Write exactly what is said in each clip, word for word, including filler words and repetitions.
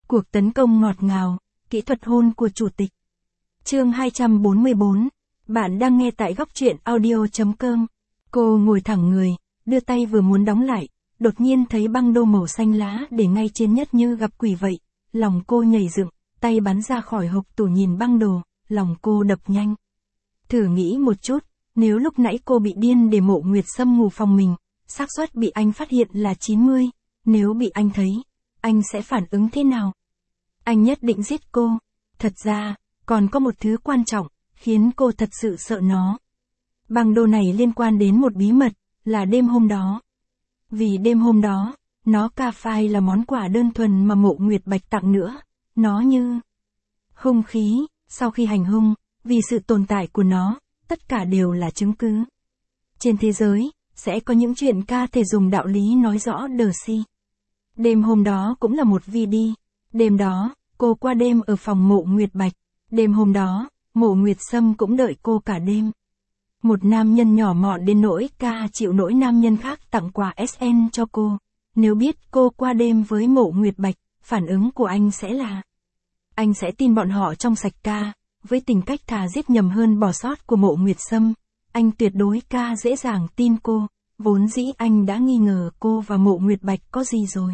Cuộc tấn công ngọt ngào, kỹ thuật hôn của chủ tịch. Chương hai trăm bốn mươi bốn. Bạn đang nghe tại góc truyện audio chấm com. Cô ngồi thẳng người, đưa tay vừa muốn đóng lại, đột nhiên thấy băng đô màu xanh lá để ngay trên nhất như gặp quỷ vậy. Lòng cô nhảy dựng, tay bắn ra khỏi hộc tủ nhìn băng đồ, lòng cô đập nhanh. Thử nghĩ một chút, nếu lúc nãy cô bị điên để Mộ Nguyệt Sâm ngủ phòng mình, xác suất bị anh phát hiện là chín mươi, nếu bị anh thấy, anh sẽ phản ứng thế nào? Anh nhất định giết cô. Thật ra, còn có một thứ quan trọng, khiến cô thật sự sợ nó. Băng đô này liên quan đến một bí mật, là đêm hôm đó. Vì đêm hôm đó, nó ca phai là món quà đơn thuần mà Mộ Nguyệt Bạch tặng nữa. Nó như hung khí, sau khi hành hung, vì sự tồn tại của nó, tất cả đều là chứng cứ. Trên thế giới, sẽ có những chuyện ca thể dùng đạo lý nói rõ đờ si. Đêm hôm đó cũng là một vi đi. Đêm đó, cô qua đêm ở phòng Mộ Nguyệt Bạch. Đêm hôm đó, Mộ Nguyệt Sâm cũng đợi cô cả đêm. Một nam nhân nhỏ mọn đến nỗi ca chịu nỗi nam nhân khác tặng quà ét en cho cô. Nếu biết cô qua đêm với Mộ Nguyệt Bạch, phản ứng của anh sẽ là: anh sẽ tin bọn họ trong sạch ca, với tính cách thà giết nhầm hơn bỏ sót của Mộ Nguyệt Sâm. Anh tuyệt đối ca dễ dàng tin cô, vốn dĩ anh đã nghi ngờ cô và Mộ Nguyệt Bạch có gì rồi.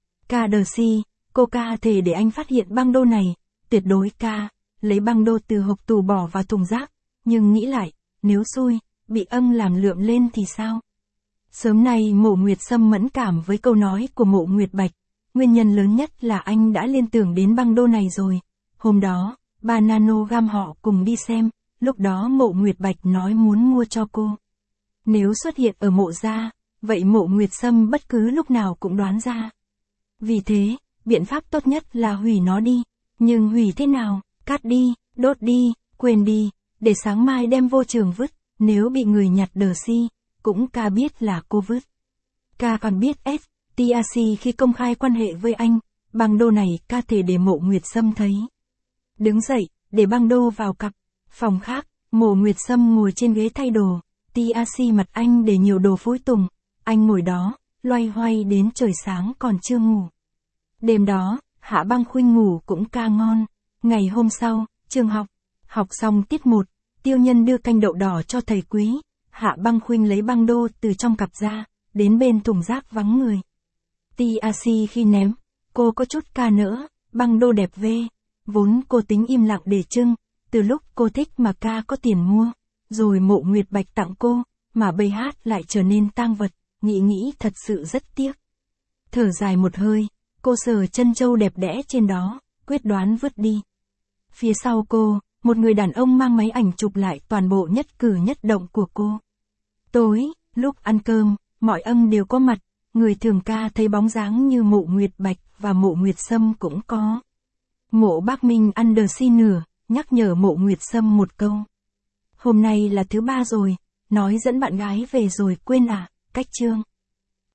Ca đờ si, cô ca thể để anh phát hiện băng đô này, tuyệt đối ca, lấy băng đô từ hộc tủ bỏ vào thùng rác, nhưng nghĩ lại, nếu xui, bị âng làm lượm lên thì sao? Sớm nay Mộ Nguyệt Sâm mẫn cảm với câu nói của Mộ Nguyệt Bạch, nguyên nhân lớn nhất là anh đã liên tưởng đến băng đô này rồi. Hôm đó, ba Nanogam họ cùng đi xem, lúc đó Mộ Nguyệt Bạch nói muốn mua cho cô. Nếu xuất hiện ở Mộ gia, vậy Mộ Nguyệt Sâm bất cứ lúc nào cũng đoán ra. Vì thế, biện pháp tốt nhất là hủy nó đi. Nhưng hủy thế nào? Cắt đi, đốt đi, quên đi, để sáng mai đem vô trường vứt, nếu bị người nhặt đờ si, cũng ca biết là cô vứt. Ca còn biết S, tê a xê khi công khai quan hệ với anh, băng đô này ca thể để Mộ Nguyệt Sâm thấy. Đứng dậy, để băng đô vào cặp. Phòng khác, Mộ Nguyệt Sâm ngồi trên ghế thay đồ, tê a xê mặt anh để nhiều đồ phối tùng, anh ngồi đó, loay hoay đến trời sáng còn chưa ngủ. Đêm đó, Hạ Băng Khuynh ngủ cũng ca ngon. Ngày hôm sau, trường học, học xong tiết một, Tiêu Nhân đưa canh đậu đỏ cho thầy Quý. Hạ Băng Khuynh lấy băng đô từ trong cặp ra, đến bên thùng rác vắng người. tê a xê khi ném, cô có chút ca nữa, băng đô đẹp vê. Vốn cô tính im lặng để trưng, từ lúc cô thích mà ca có tiền mua, rồi Mộ Nguyệt Bạch tặng cô, mà bây hát lại trở nên tang vật, nghĩ nghĩ thật sự rất tiếc. Thở dài một hơi, cô sờ chân châu đẹp đẽ trên đó, quyết đoán vứt đi. Phía sau cô, một người đàn ông mang máy ảnh chụp lại toàn bộ nhất cử nhất động của cô. Tối, lúc ăn cơm, mọi ân đều có mặt, người thường ca thấy bóng dáng như Mộ Nguyệt Bạch và Mộ Nguyệt Sâm cũng có. Mộ Bác Minh ăn đờ si nửa, nhắc nhở Mộ Nguyệt Sâm một câu. Hôm nay là thứ ba rồi, nói dẫn bạn gái về rồi quên à, cách chương.